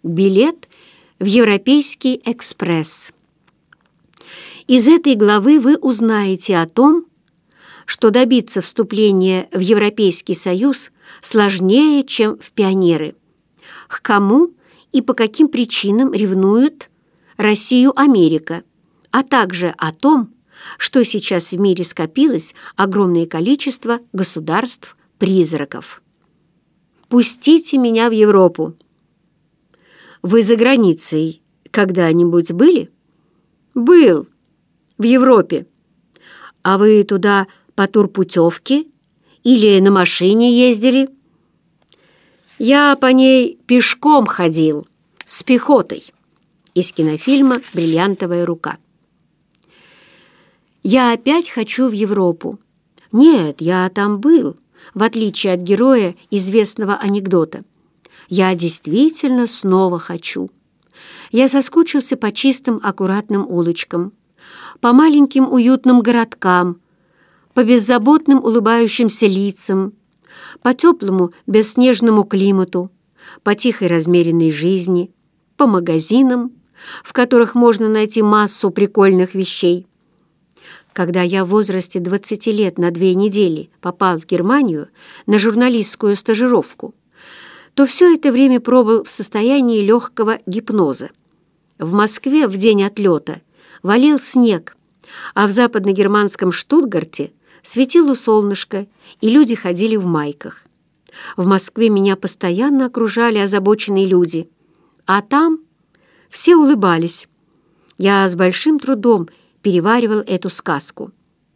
Билет в Европейский экспресс. Из этой главы вы узнаете о том, что добиться вступления в Европейский Союз сложнее, чем в пионеры, к кому и по каким причинам ревнует Россию Америка, а также о том, что сейчас в мире скопилось огромное количество государств-призраков. Пустите меня в Европу. Вы за границей когда-нибудь были? Был. В Европе. А вы туда по турпутевке или на машине ездили? Я по ней пешком ходил, с пехотой. Из кинофильма «Бриллиантовая рука». Я опять хочу в Европу. Нет, я там был, в отличие от героя известного анекдота. Я действительно снова хочу. Я соскучился по чистым, аккуратным улочкам, по маленьким уютным городкам, по беззаботным улыбающимся лицам, по теплому бесснежному климату, по тихой размеренной жизни, по магазинам, в которых можно найти массу прикольных вещей. Когда я в возрасте 20 лет на 2 недели попал в Германию на журналистскую стажировку, то все это время пробыл в состоянии легкого гипноза. В Москве в день отлета валил снег, а в западногерманском Штутгарте светило солнышко, и люди ходили в майках. В Москве меня постоянно окружали озабоченные люди, а там все улыбались. Я с большим трудом переваривал эту сказку.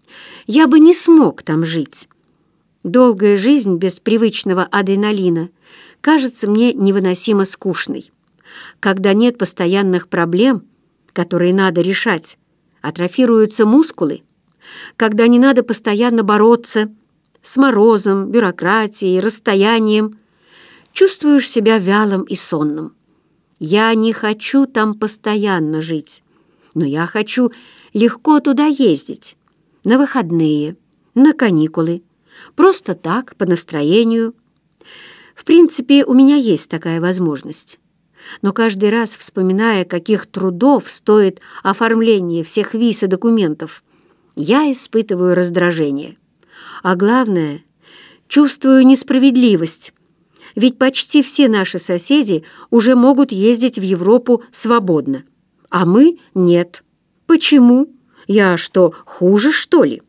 Я бы не смог там жить. Долгая жизнь без привычного адреналина кажется мне невыносимо скучной. Когда нет постоянных проблем, которые надо решать, атрофируются мускулы, когда не надо постоянно бороться с морозом, бюрократией, расстоянием, чувствуешь себя вялым и сонным. Я не хочу там постоянно жить, но я хочу легко туда ездить, на выходные, на каникулы, просто так, по настроению. В принципе, у меня есть такая возможность. Но каждый раз, вспоминая, каких трудов стоит оформление всех виз и документов, я испытываю раздражение. А главное, чувствую несправедливость. Ведь почти все наши соседи уже могут ездить в Европу свободно, а мы нет. Почему? Я что, хуже, что ли?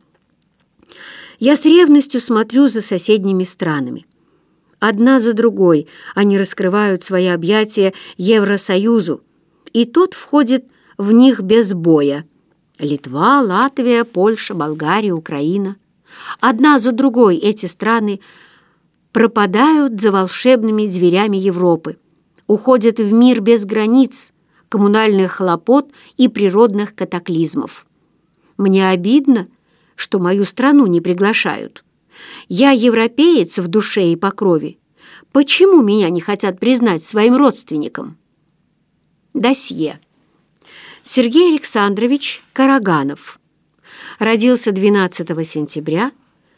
Я с ревностью смотрю за соседними странами. Одна за другой они раскрывают свои объятия Евросоюзу, и тот входит в них без боя. Литва, Латвия, Польша, Болгария, Украина. Одна за другой эти страны пропадают за волшебными дверями Европы, уходят в мир без границ, коммунальных хлопот и природных катаклизмов. Мне обидно, что мою страну не приглашают. Я европеец в душе и по крови. Почему меня не хотят признать своим родственником? Досье. Сергей Александрович Караганов. Родился 12 сентября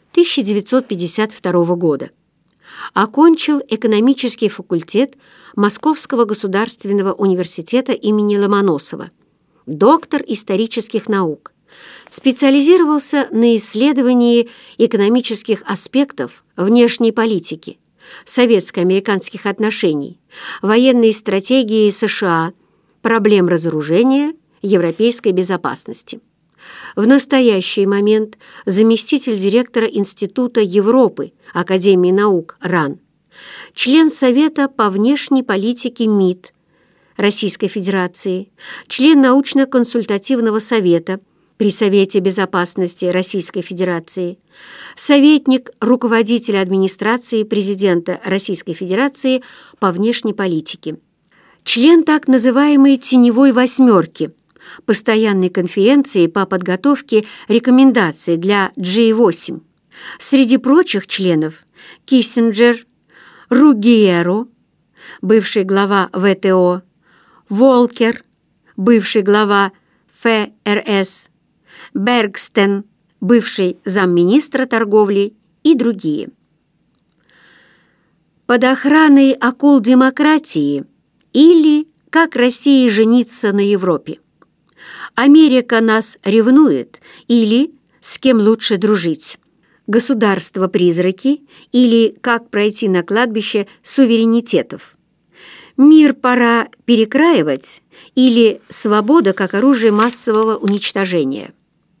1952 года. Окончил экономический факультет Московского государственного университета имени Ломоносова. Доктор исторических наук. Специализировался на исследовании экономических аспектов внешней политики, советско-американских отношений, военной стратегии США, проблем разоружения, европейской безопасности. В настоящий момент заместитель директора Института Европы Академии наук РАН, член Совета по внешней политике МИД Российской Федерации, член научно-консультативного совета при Совете безопасности Российской Федерации, советник руководителя администрации президента Российской Федерации по внешней политике, член так называемой «теневой восьмерки», постоянной конференции по подготовке рекомендаций для G8. Среди прочих членов Киссинджер, Ругьеро, бывший глава ВТО, Волкер, бывший глава ФРС, Бергстен, бывший замминистра торговли и другие. Под охраной акул демократии или как Россия жениться на Европе. Америка нас ревнует или с кем лучше дружить. Государства-призраки или как пройти на кладбище суверенитетов. Мир пора перекраивать или свобода как оружие массового уничтожения.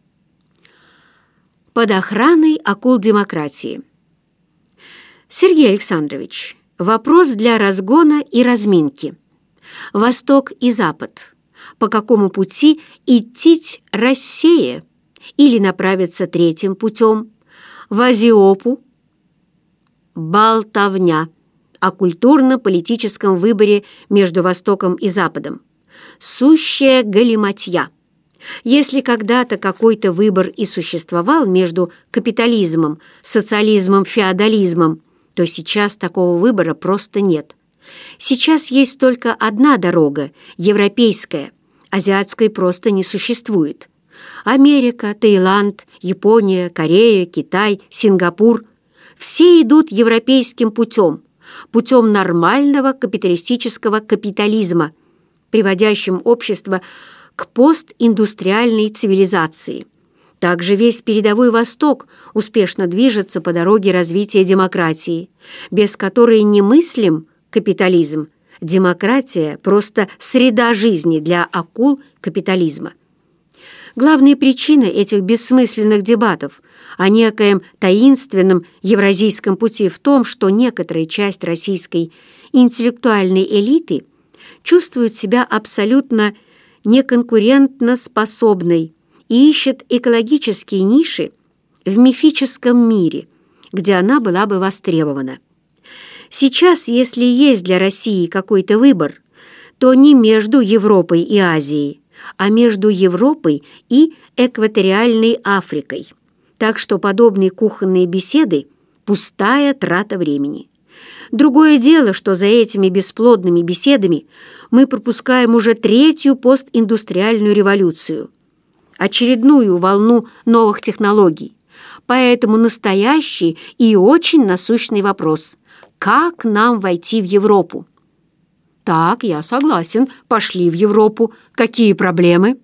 Под охраной акул демократии. Сергей Александрович, вопрос для разгона и разминки. Восток и Запад. По какому пути идти Россия или направиться третьим путем в Азиопу? Болтовня о культурно-политическом выборе между Востоком и Западом. Сущая галиматья. Если когда-то какой-то выбор и существовал между капитализмом, социализмом, феодализмом, то сейчас такого выбора просто нет. Сейчас есть только одна дорога, европейская, азиатской просто не существует. Америка, Таиланд, Япония, Корея, Китай, Сингапур – все идут европейским путем, путем нормального капиталистического капитализма, приводящим общество к постиндустриальной цивилизации. Также весь передовой Восток успешно движется по дороге развития демократии, без которой немыслим капитализм. Демократия – просто среда жизни для акул капитализма. Главная причина этих бессмысленных дебатов о некоем таинственном евразийском пути в том, что некоторая часть российской интеллектуальной элиты чувствует себя абсолютно неконкурентно способной и ищет экологические ниши в мифическом мире, где она была бы востребована. Сейчас, если есть для России какой-то выбор, то не между Европой и Азией, а между Европой и экваториальной Африкой. Так что подобные кухонные беседы – пустая трата времени. Другое дело, что за этими бесплодными беседами мы пропускаем уже третью постиндустриальную революцию, очередную волну новых технологий. Поэтому настоящий и очень насущный вопрос – как нам войти в Европу? Так, я согласен, пошли в Европу. Какие проблемы?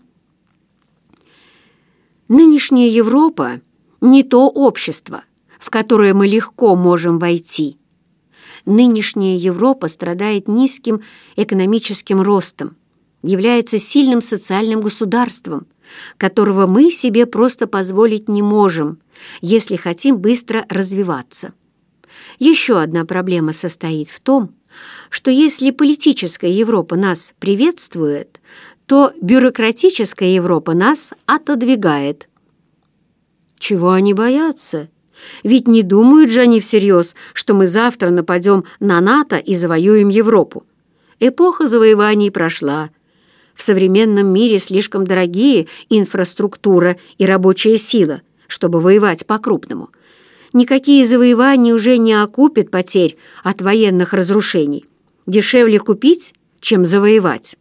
Нынешняя Европа – не то общество, в которое мы легко можем войти. Нынешняя Европа страдает низким экономическим ростом, является сильным социальным государством, которого мы себе просто позволить не можем, если хотим быстро развиваться. Еще одна проблема состоит в том, что если политическая Европа нас приветствует, то бюрократическая Европа нас отодвигает. Чего они боятся? Ведь не думают же они всерьез, что мы завтра нападем на НАТО и завоюем Европу. Эпоха завоеваний прошла. В современном мире слишком дорогие инфраструктура и рабочая сила, чтобы воевать по-крупному. Никакие завоевания уже не окупят потерь от военных разрушений. Дешевле купить, чем завоевать.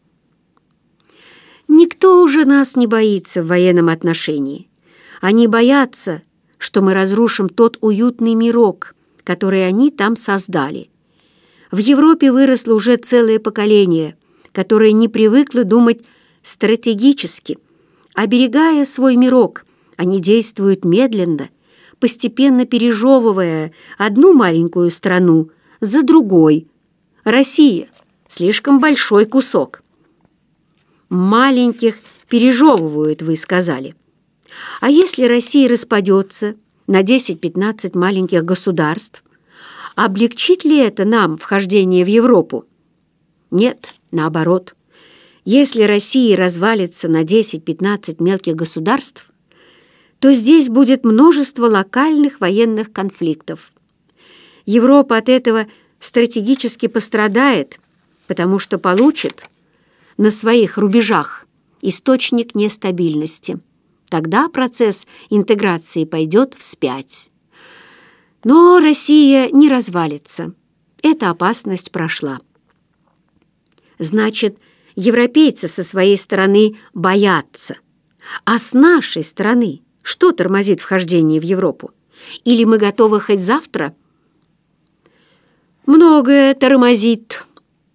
Никто уже нас не боится в военном отношении. Они боятся, что мы разрушим тот уютный мирок, который они там создали. В Европе выросло уже целое поколение, которое не привыкло думать стратегически. Оберегая свой мирок, они действуют медленно, постепенно пережевывая одну маленькую страну за другой. Россия – слишком большой кусок. Маленьких пережевывают, вы сказали. А если Россия распадется на 10-15 маленьких государств, облегчит ли это нам вхождение в Европу? Нет, наоборот. Если Россия развалится на 10-15 мелких государств, то здесь будет множество локальных военных конфликтов. Европа от этого стратегически пострадает, потому что получит на своих рубежах источник нестабильности. Тогда процесс интеграции пойдет вспять. Но Россия не развалится. Эта опасность прошла. Значит, европейцы со своей стороны боятся. А с нашей стороны что тормозит вхождение в Европу? Или мы готовы хоть завтра? Многое тормозит.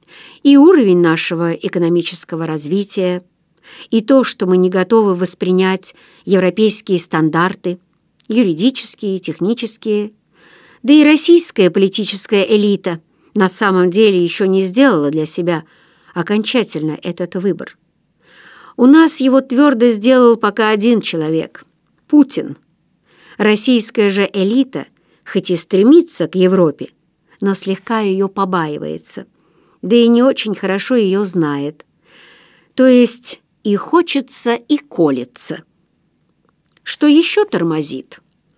и уровень нашего экономического развития, и то, что мы не готовы воспринять европейские стандарты, юридические, технические, да и российская политическая элита на самом деле еще не сделала для себя окончательно этот выбор. У нас его твердо сделал пока один человек – Путин. Российская же элита, хоть и стремится к Европе, но слегка ее побаивается, да и не очень хорошо ее знает. То есть и хочется, и колется. Что еще тормозит?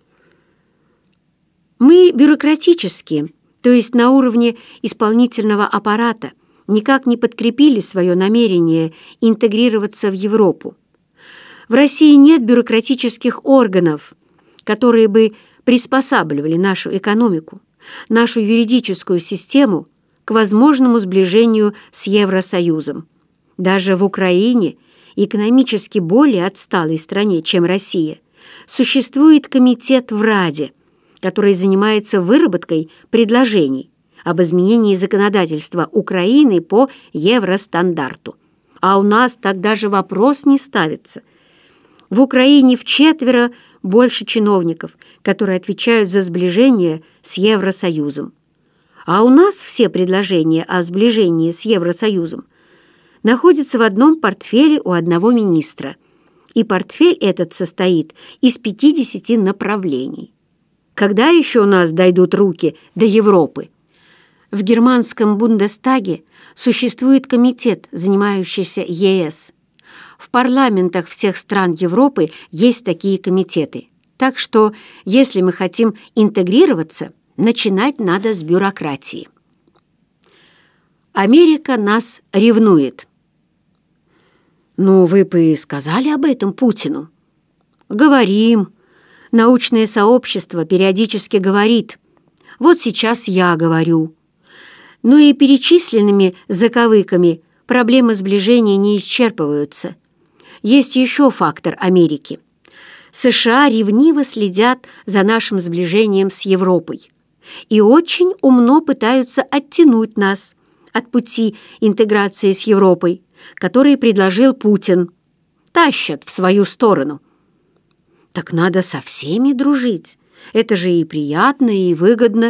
Мы бюрократически, то есть на уровне исполнительного аппарата, никак не подкрепили свое намерение интегрироваться в Европу. В России нет бюрократических органов, которые бы приспосабливали нашу экономику, нашу юридическую систему к возможному сближению с Евросоюзом. Даже в Украине, экономически более отсталой стране, чем Россия, существует комитет в Раде, который занимается выработкой предложений об изменении законодательства Украины по евростандарту. А у нас так даже вопрос не ставится. В Украине вчетверо больше чиновников, которые отвечают за сближение с Евросоюзом. А у нас все предложения о сближении с Евросоюзом находятся в одном портфеле у одного министра. И портфель этот состоит из 50 направлений. Когда еще у нас дойдут руки до Европы? В германском Бундестаге существует комитет, занимающийся ЕС. В парламентах всех стран Европы есть такие комитеты. Так что, если мы хотим интегрироваться, начинать надо с бюрократии. Америка нас ревнует. Ну, вы бы сказали об этом Путину? Говорим. Научное сообщество периодически говорит. Вот сейчас я говорю. Но и перечисленными заковыками проблемы сближения не исчерпываются. Есть еще фактор Америки. США ревниво следят за нашим сближением с Европой и очень умно пытаются оттянуть нас от пути интеграции с Европой, который предложил Путин. Тащат в свою сторону. Так надо со всеми дружить. Это же и приятно, и выгодно.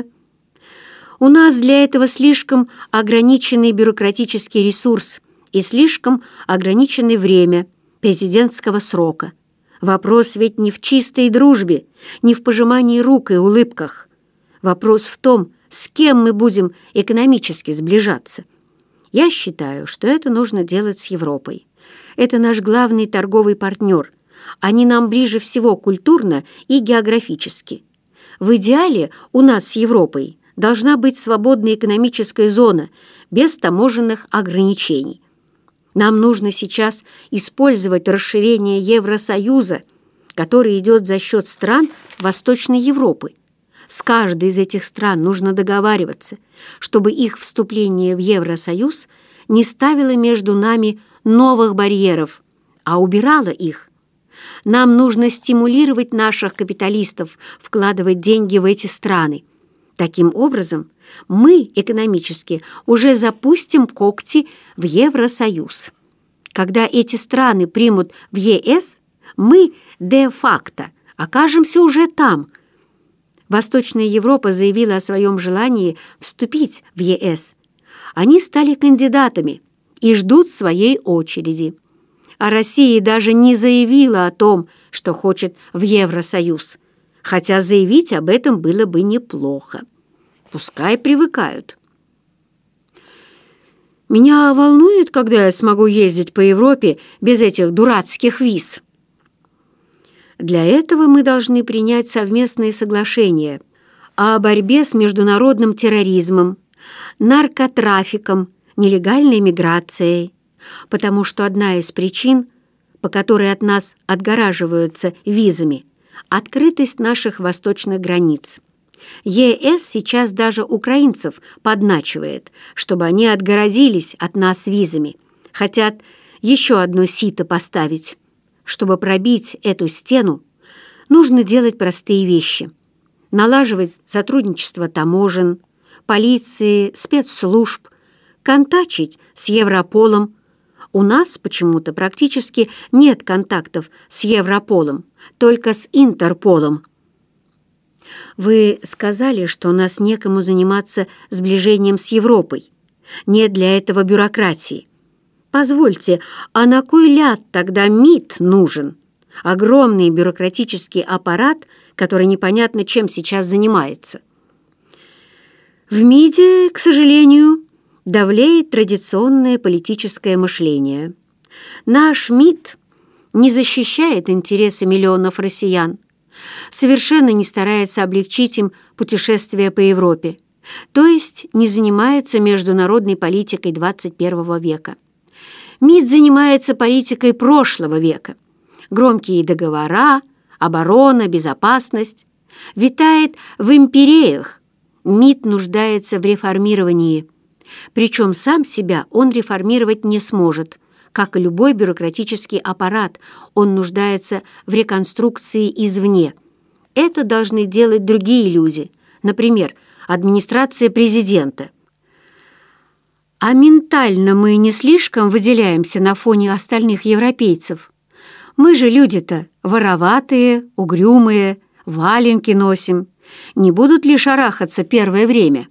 У нас для этого слишком ограниченный бюрократический ресурс и слишком ограниченное время президентского срока. Вопрос ведь не в чистой дружбе, не в пожимании рук и улыбках. Вопрос в том, с кем мы будем экономически сближаться. Я считаю, что это нужно делать с Европой. Это наш главный торговый партнер. Они нам ближе всего культурно и географически. В идеале у нас с Европой должна быть свободная экономическая зона без таможенных ограничений. Нам нужно сейчас использовать расширение Евросоюза, который идет за счет стран Восточной Европы. С каждой из этих стран нужно договариваться, чтобы их вступление в Евросоюз не ставило между нами новых барьеров, а убирало их. Нам нужно стимулировать наших капиталистов вкладывать деньги в эти страны. Таким образом, мы экономически уже запустим когти в Евросоюз. Когда эти страны примут в ЕС, мы де-факто окажемся уже там. Восточная Европа заявила о своем желании вступить в ЕС. Они стали кандидатами и ждут своей очереди. А Россия даже не заявила о том, что хочет в Евросоюз, хотя заявить об этом было бы неплохо. Пускай привыкают. Меня волнует, когда я смогу ездить по Европе без этих дурацких виз. Для этого мы должны принять совместные соглашения о борьбе с международным терроризмом, наркотрафиком, нелегальной миграцией, потому что одна из причин, по которой от нас отгораживаются визами, открытость наших восточных границ. ЕС сейчас даже украинцев подначивает, чтобы они отгородились от нас визами. Хотят еще одно сито поставить. Чтобы пробить эту стену, нужно делать простые вещи. Налаживать сотрудничество таможен, полиции, спецслужб, контачить с Европолом. У нас почему-то практически нет контактов с Европолом, только с Интерполом. Вы сказали, что у нас некому заниматься сближением с Европой. Нет для этого бюрократии. Позвольте, а на кой ляд тогда МИД нужен? Огромный бюрократический аппарат, который непонятно чем сейчас занимается. В МИДе, к сожалению, давлеет традиционное политическое мышление. Наш МИД не защищает интересы миллионов россиян, совершенно не старается облегчить им путешествия по Европе, то есть не занимается международной политикой 21 века. МИД занимается политикой прошлого века. Громкие договора, оборона, безопасность. Витает в империях. МИД нуждается в реформировании. Причем сам себя он реформировать не сможет. Как и любой бюрократический аппарат, он нуждается в реконструкции извне. Это должны делать другие люди, например, администрация президента. А ментально мы не слишком выделяемся на фоне остальных европейцев. Мы же люди-то вороватые, угрюмые, валенки носим. Не будут ли шарахаться первое время?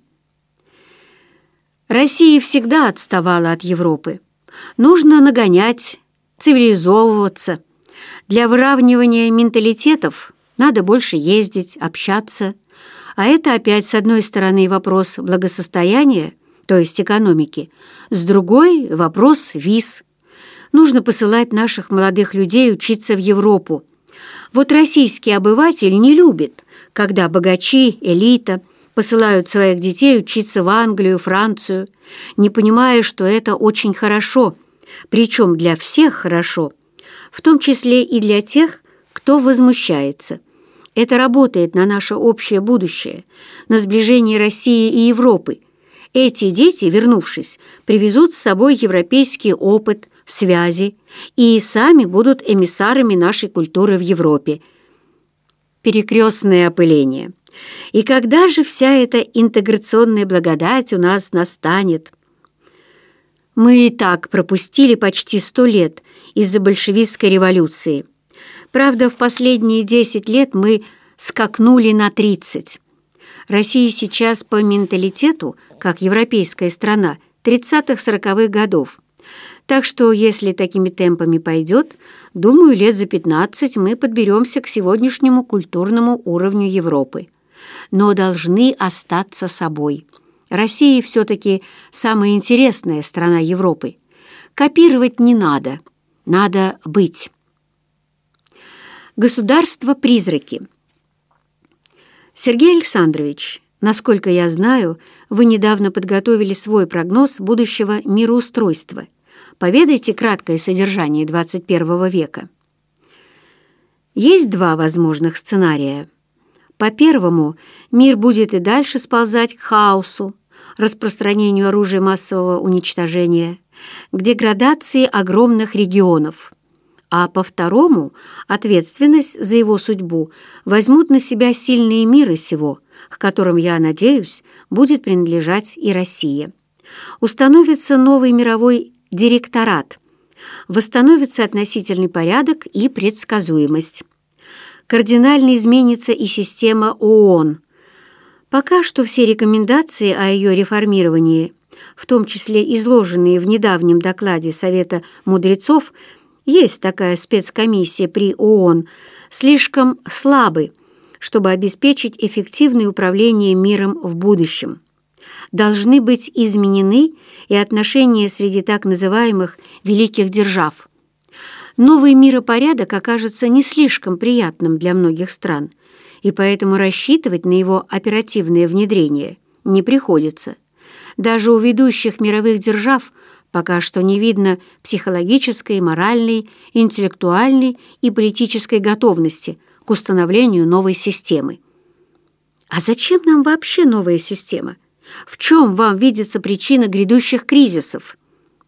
Россия всегда отставала от Европы. Нужно нагонять, цивилизовываться. Для выравнивания менталитетов надо больше ездить, общаться. А это опять, с одной стороны, вопрос благосостояния, то есть экономики, с другой – вопрос виз. Нужно посылать наших молодых людей учиться в Европу. Вот российский обыватель не любит, когда богачи, элита посылают своих детей учиться в Англию, Францию, не понимая, что это очень хорошо, причем для всех хорошо, в том числе и для тех, кто возмущается. Это работает на наше общее будущее, на сближение России и Европы. Эти дети, вернувшись, привезут с собой европейский опыт, связи и сами будут эмиссарами нашей культуры в Европе. Перекрестное опыление. И когда же вся эта интеграционная благодать у нас настанет? Мы и так пропустили почти 100 лет из-за большевистской революции. Правда, в последние 10 лет мы скакнули на 30. Россия сейчас по менталитету, как европейская страна, 30-40-х годов. Так что, если такими темпами пойдет, думаю, лет за 15 мы подберемся к сегодняшнему культурному уровню Европы. Но должны остаться собой. Россия все-таки самая интересная страна Европы. Копировать не надо, надо быть. Государства-призраки. Сергей Александрович, насколько я знаю, вы недавно подготовили свой прогноз будущего мироустройства. Поведайте краткое содержание 21 века. Есть два возможных сценария. По первому, мир будет и дальше сползать к хаосу, распространению оружия массового уничтожения, к деградации огромных регионов. А по второму, ответственность за его судьбу возьмут на себя сильные миры сего, к которым, я надеюсь, будет принадлежать и Россия. Установится новый мировой директорат, восстановится относительный порядок и предсказуемость. Кардинально изменится и система ООН. Пока что все рекомендации о ее реформировании, в том числе изложенные в недавнем докладе Совета мудрецов, есть такая спецкомиссия при ООН, слишком слабы, чтобы обеспечить эффективное управление миром в будущем. Должны быть изменены и отношения среди так называемых «великих держав». Новый миропорядок окажется не слишком приятным для многих стран, и поэтому рассчитывать на его оперативное внедрение не приходится. Даже у ведущих мировых держав пока что не видно психологической, моральной, интеллектуальной и политической готовности к установлению новой системы. А зачем нам вообще новая система? В чем вам видится причина грядущих кризисов?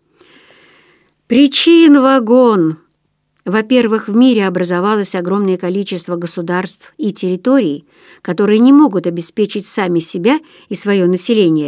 Причин вагон. Во-первых, в мире образовалось огромное количество государств и территорий, которые не могут обеспечить сами себя и свое население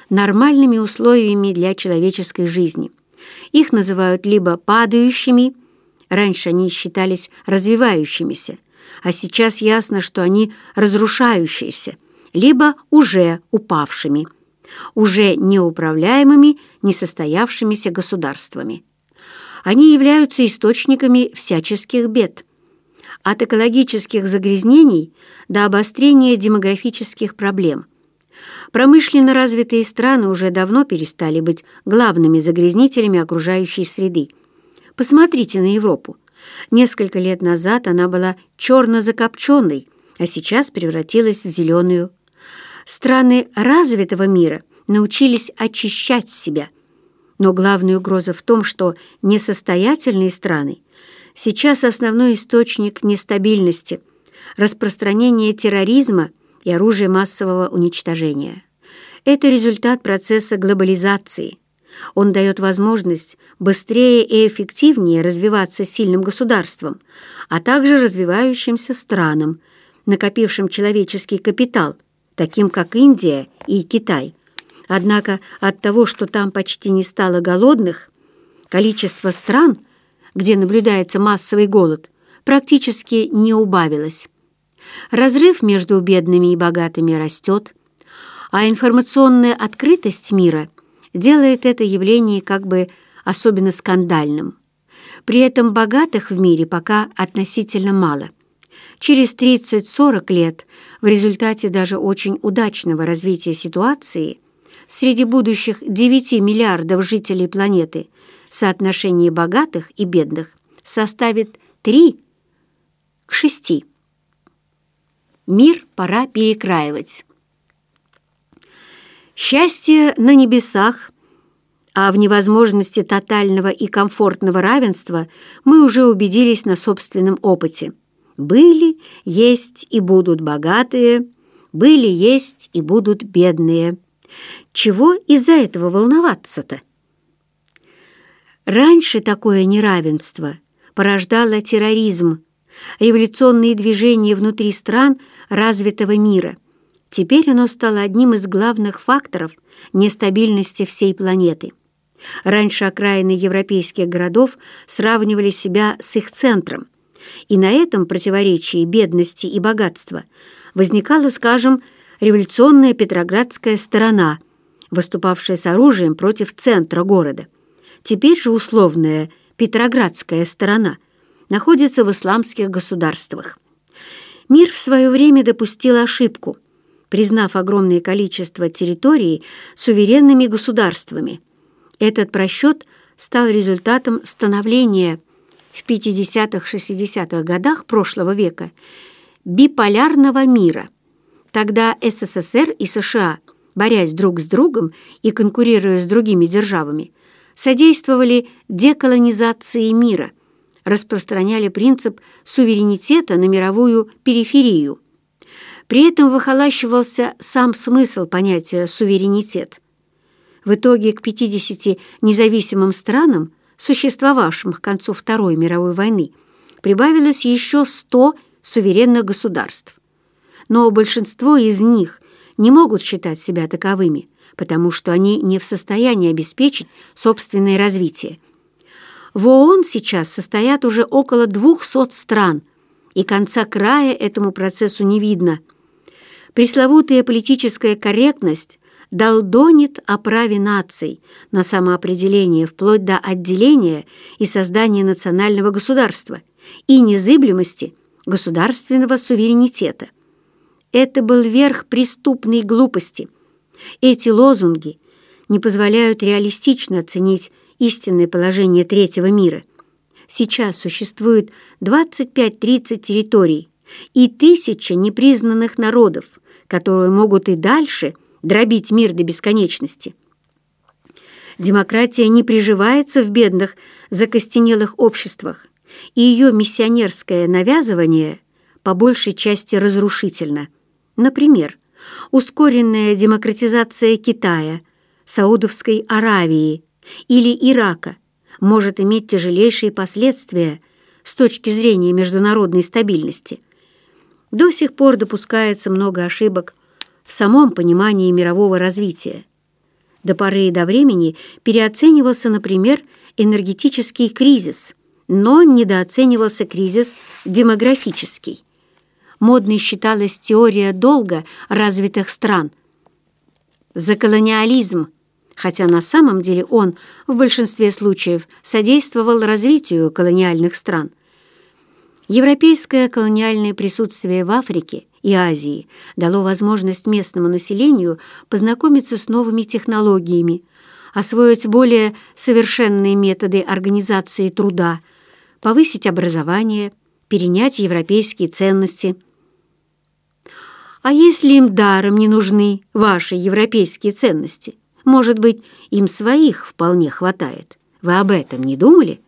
нормальными условиями для человеческой жизни. Их называют либо падающими, раньше они считались развивающимися, а сейчас ясно, что они разрушающиеся, либо уже упавшими, уже неуправляемыми, несостоявшимися государствами. Они являются источниками всяческих бед, от экологических загрязнений до обострения демографических проблем. Промышленно развитые страны уже давно перестали быть главными загрязнителями окружающей среды. Посмотрите на Европу. Несколько лет назад она была черно-закопченной, а сейчас превратилась в зеленую. Страны развитого мира научились очищать себя. Но главная угроза в том, что несостоятельные страны сейчас основной источник нестабильности, распространения терроризма и оружия массового уничтожения. Это результат процесса глобализации. Он дает возможность быстрее и эффективнее развиваться сильным государствам, а также развивающимся странам, накопившим человеческий капитал, таким как Индия и Китай. Однако от того, что там почти не стало голодных, количество стран, где наблюдается массовый голод, практически не убавилось. Разрыв между бедными и богатыми растет, а информационная открытость мира делает это явление как бы особенно скандальным. При этом богатых в мире пока относительно мало. Через 30-40 лет в результате даже очень удачного развития ситуации среди будущих 9 миллиардов жителей планеты соотношение богатых и бедных составит 3 к 6. Мир пора перекраивать. Счастье на небесах, а в невозможности тотального и комфортного равенства мы уже убедились на собственном опыте. Были, есть и будут богатые, были, есть и будут бедные. Чего из-за этого волноваться-то? Раньше такое неравенство порождало терроризм, революционные движения внутри стран развитого мира. Теперь оно стало одним из главных факторов нестабильности всей планеты. Раньше окраины европейских городов сравнивали себя с их центром, и на этом противоречии бедности и богатства возникала, скажем, революционная петроградская сторона, выступавшая с оружием против центра города. Теперь же условная петроградская сторона находится в исламских государствах. Мир в свое время допустил ошибку, признав огромное количество территорий суверенными государствами. Этот просчет стал результатом становления в 50-60-х годах прошлого века биполярного мира. Тогда СССР и США, борясь друг с другом и конкурируя с другими державами, содействовали деколонизации мира, распространяли принцип суверенитета на мировую периферию. При этом выхолащивался сам смысл понятия «суверенитет». В итоге к 50 независимым странам, существовавшим к концу Второй мировой войны, прибавилось еще 100 суверенных государств. Но большинство из них не могут считать себя таковыми, потому что они не в состоянии обеспечить собственное развитие. В ООН сейчас состоят уже около 200 стран, и конца края этому процессу не видно. Пресловутая политическая корректность долдонит о праве наций на самоопределение вплоть до отделения и создания национального государства и незыблемости государственного суверенитета. Это был верх преступной глупости. Эти лозунги не позволяют реалистично оценить истинное положение третьего мира. Сейчас существует 25-30 территорий и 1000 непризнанных народов, которые могут и дальше дробить мир до бесконечности. Демократия не приживается в бедных, закостенелых обществах, и ее миссионерское навязывание по большей части разрушительно. Например, ускоренная демократизация Китая, Саудовской Аравии или Ирака может иметь тяжелейшие последствия с точки зрения международной стабильности. До сих пор допускается много ошибок в самом понимании мирового развития. До поры до времени переоценивался, например, энергетический кризис, но недооценивался кризис демографический. Модной считалась теория долга развитых стран за колониализм, хотя на самом деле он в большинстве случаев содействовал развитию колониальных стран. Европейское колониальное присутствие в Африке и Азии дало возможность местному населению познакомиться с новыми технологиями, освоить более совершенные методы организации труда, повысить образование, перенять европейские ценности. А если им даром не нужны ваши европейские ценности? Может быть, им своих вполне хватает. Вы об этом не думали?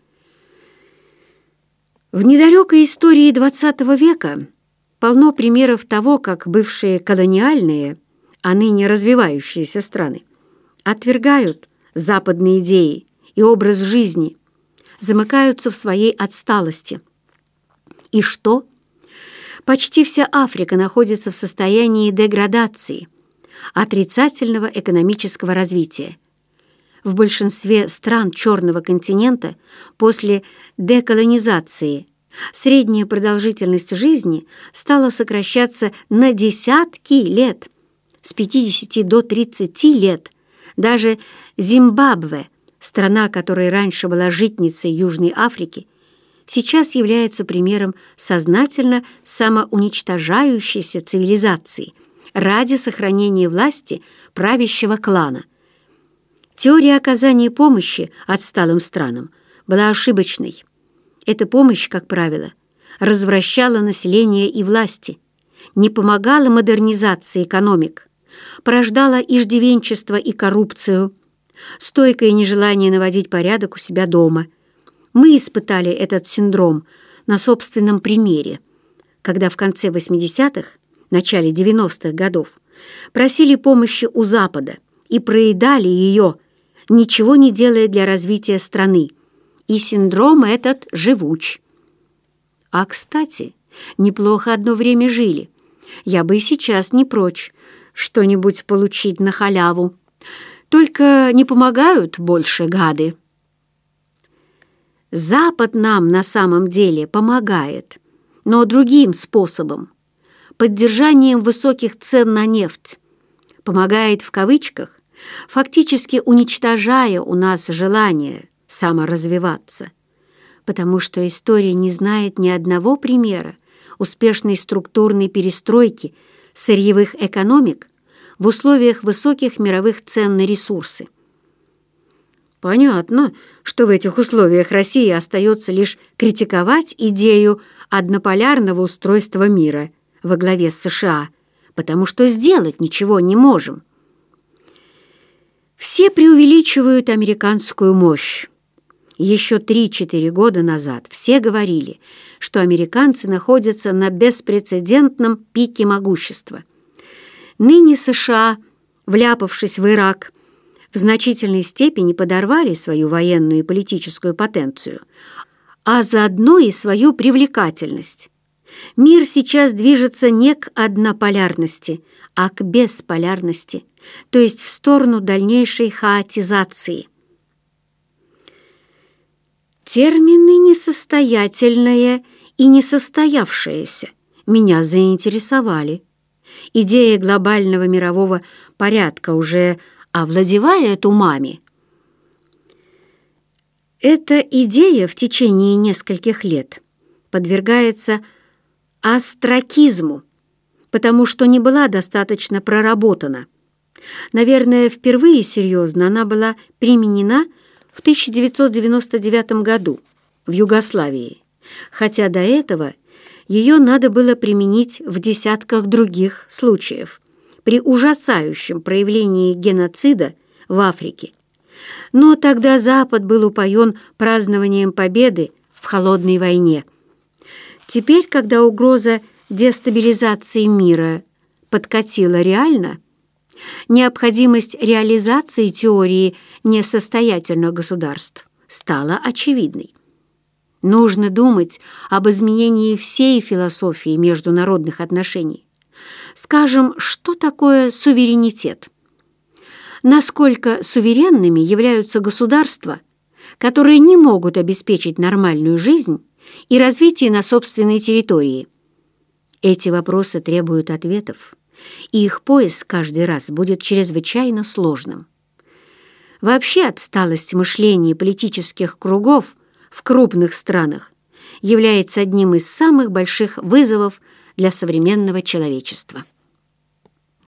В недалекой истории XX века полно примеров того, как бывшие колониальные, а ныне развивающиеся страны отвергают западные идеи и образ жизни, замыкаются в своей отсталости. И что? Почти вся Африка находится в состоянии деградации, отрицательного экономического развития. В большинстве стран Черного континента после деколонизации средняя продолжительность жизни стала сокращаться на десятки лет, с 50 до 30 лет. Даже Зимбабве, страна, которая раньше была житницей Южной Африки, сейчас является примером сознательно самоуничтожающейся цивилизации ради сохранения власти правящего клана. Теория оказания помощи отсталым странам была ошибочной. Эта помощь, как правило, развращала население и власти, не помогала модернизации экономик, порождала иждивенчество и коррупцию, стойкое нежелание наводить порядок у себя дома. Мы испытали этот синдром на собственном примере, когда в конце 80-х, начале 90-х годов просили помощи у Запада и проедали ее, ничего не делая для развития страны. И синдром этот живуч. А, кстати, неплохо одно время жили. Я бы и сейчас не прочь что-нибудь получить на халяву. Только не помогают больше гады. Запад нам на самом деле помогает, но другим способом. Поддержанием высоких цен на нефть. Помогает в кавычках, фактически уничтожая у нас желание саморазвиваться, потому что история не знает ни одного примера успешной структурной перестройки сырьевых экономик в условиях высоких мировых цен на ресурсы. Понятно, что в этих условиях России остается лишь критиковать идею однополярного устройства мира во главе с США, потому что сделать ничего не можем. Все преувеличивают американскую мощь. Еще 3-4 года назад все говорили, что американцы находятся на беспрецедентном пике могущества. Ныне США, вляпавшись в Ирак, в значительной степени подорвали свою военную и политическую потенцию, а заодно и свою привлекательность. Мир сейчас движется не к однополярности, а к бесполярности, то есть в сторону дальнейшей хаотизации. Термины «несостоятельное» и «несостоявшееся» меня заинтересовали. Идея глобального мирового порядка уже овладевает умами. Эта идея в течение нескольких лет подвергается остракизму, потому что не была достаточно проработана. Наверное, впервые серьезно она была применена в 1999 году в Югославии, хотя до этого ее надо было применить в десятках других случаев при ужасающем проявлении геноцида в Африке. Но тогда Запад был упоен празднованием победы в холодной войне. Теперь, когда угроза дестабилизации мира подкатила реально, необходимость реализации теории несостоятельных государств стала очевидной. Нужно думать об изменении всей философии международных отношений. Скажем, что такое суверенитет? Насколько суверенными являются государства, которые не могут обеспечить нормальную жизнь и развитие на собственной территории? Эти вопросы требуют ответов, и их поиск каждый раз будет чрезвычайно сложным. Вообще отсталость мышления политических кругов в крупных странах является одним из самых больших вызовов для современного человечества.